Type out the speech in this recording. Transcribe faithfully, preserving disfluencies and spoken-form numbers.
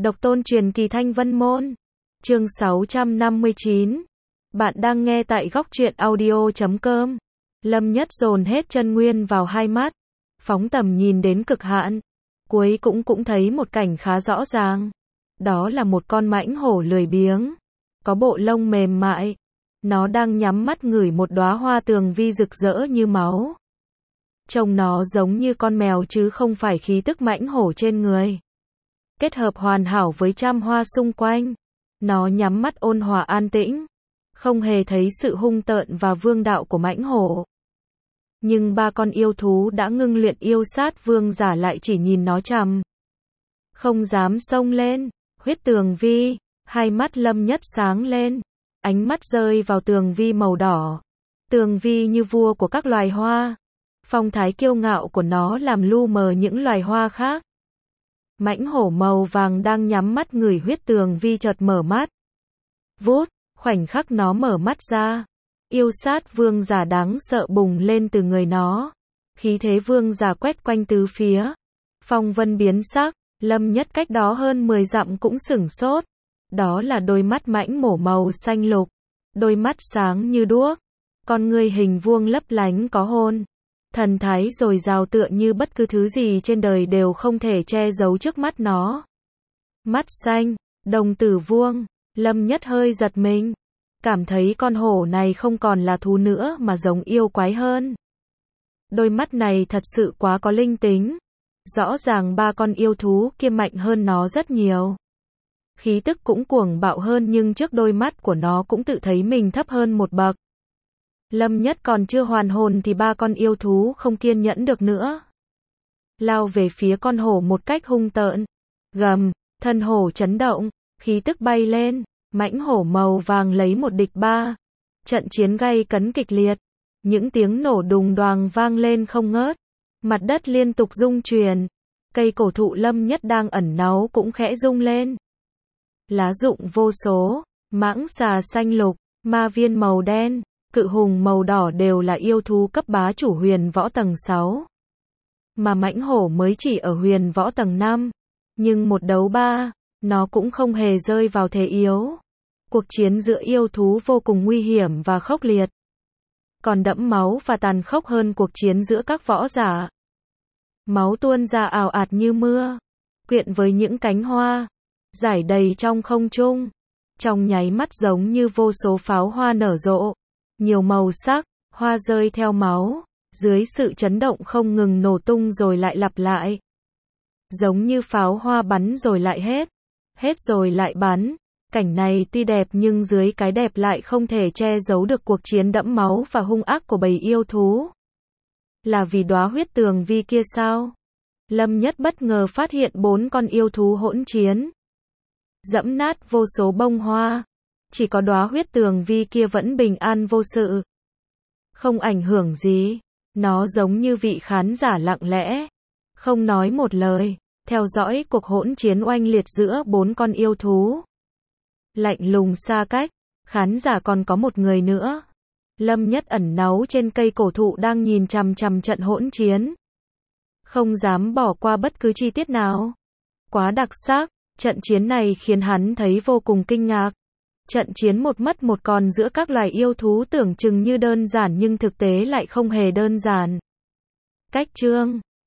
Độc tôn truyền kỳ Thanh Vân Môn. Chương sáu trăm năm mươi chín. Bạn đang nghe tại góc truyện audio chấm com. Lâm Nhất dồn hết chân nguyên vào hai mắt, phóng tầm nhìn đến cực hạn. Cuối cũng cũng thấy một cảnh khá rõ ràng. Đó là một con mãnh hổ lười biếng, có bộ lông mềm mại. Nó đang nhắm mắt ngửi một đóa hoa tường vi rực rỡ như máu. Trông nó giống như con mèo chứ không phải khí tức mãnh hổ trên người. Kết hợp hoàn hảo với trăm hoa xung quanh. Nó nhắm mắt ôn hòa an tĩnh, không hề thấy sự hung tợn và vương đạo của mãnh hổ. Nhưng ba con yêu thú đã ngưng luyện yêu sát vương giả lại chỉ nhìn nó chằm, không dám xông lên. Huyết tường vi, hai mắt Lâm Nhất sáng lên, ánh mắt rơi vào tường vi màu đỏ. Tường vi như vua của các loài hoa, phong thái kiêu ngạo của nó làm lu mờ những loài hoa khác. Mãnh hổ màu vàng đang nhắm mắt ngửi huyết tường vi chợt mở mắt. Vút, khoảnh khắc nó mở mắt ra, yêu sát vương giả đáng sợ bùng lên từ người nó. Khí thế vương giả quét quanh tứ phía. Phong vân biến sắc, Lâm Nhất cách đó hơn mười dặm cũng sửng sốt. Đó là đôi mắt mãnh mổ màu xanh lục, đôi mắt sáng như đuốc, con ngươi hình vuông lấp lánh có hồn. Thần thái dồi dào tựa như bất cứ thứ gì trên đời đều không thể che giấu trước mắt nó. Mắt xanh, đồng tử vuông, Lâm Nhất hơi giật mình, cảm thấy con hổ này không còn là thú nữa mà giống yêu quái hơn. Đôi mắt này thật sự quá có linh tính. Rõ ràng ba con yêu thú kia mạnh hơn nó rất nhiều. Khí tức cũng cuồng bạo hơn nhưng trước đôi mắt của nó cũng tự thấy mình thấp hơn một bậc. Lâm Nhất còn chưa hoàn hồn thì ba con yêu thú không kiên nhẫn được nữa, lao về phía con hổ một cách hung tợn. Gầm, thân hổ chấn động, khí tức bay lên, mãnh hổ màu vàng lấy một địch ba. Trận chiến gay cấn kịch liệt, những tiếng nổ đùng đoàng vang lên không ngớt, mặt đất liên tục rung chuyển, cây cổ thụ Lâm Nhất đang ẩn náu cũng khẽ rung lên. Lá rụng vô số, mãng xà xanh lục, ma viên màu đen, cự hùng màu đỏ đều là yêu thú cấp bá chủ huyền võ tầng sáu. Mà mãnh hổ mới chỉ ở huyền võ tầng năm. Nhưng một đấu ba, nó cũng không hề rơi vào thế yếu. Cuộc chiến giữa yêu thú vô cùng nguy hiểm và khốc liệt, còn đẫm máu và tàn khốc hơn cuộc chiến giữa các võ giả. Máu tuôn ra ào ạt như mưa, quyện với những cánh hoa, rải đầy trong không trung. Trong nháy mắt giống như vô số pháo hoa nở rộ, nhiều màu sắc, hoa rơi theo máu, dưới sự chấn động không ngừng nổ tung rồi lại lặp lại. Giống như pháo hoa bắn rồi lại hết, hết rồi lại bắn. Cảnh này tuy đẹp nhưng dưới cái đẹp lại không thể che giấu được cuộc chiến đẫm máu và hung ác của bầy yêu thú. Là vì đóa huyết tường vi kia sao? Lâm Nhất bất ngờ phát hiện bốn con yêu thú hỗn chiến, dẫm nát vô số bông hoa. Chỉ có đóa huyết tường vi kia vẫn bình an vô sự, không ảnh hưởng gì. Nó giống như vị khán giả lặng lẽ, không nói một lời, theo dõi cuộc hỗn chiến oanh liệt giữa bốn con yêu thú. Lạnh lùng xa cách, khán giả còn có một người nữa. Lâm Nhất ẩn náu trên cây cổ thụ đang nhìn chằm chằm trận hỗn chiến, không dám bỏ qua bất cứ chi tiết nào. Quá đặc sắc, trận chiến này khiến hắn thấy vô cùng kinh ngạc. Trận chiến một mất một còn giữa các loài yêu thú tưởng chừng như đơn giản nhưng thực tế lại không hề đơn giản. Cách chương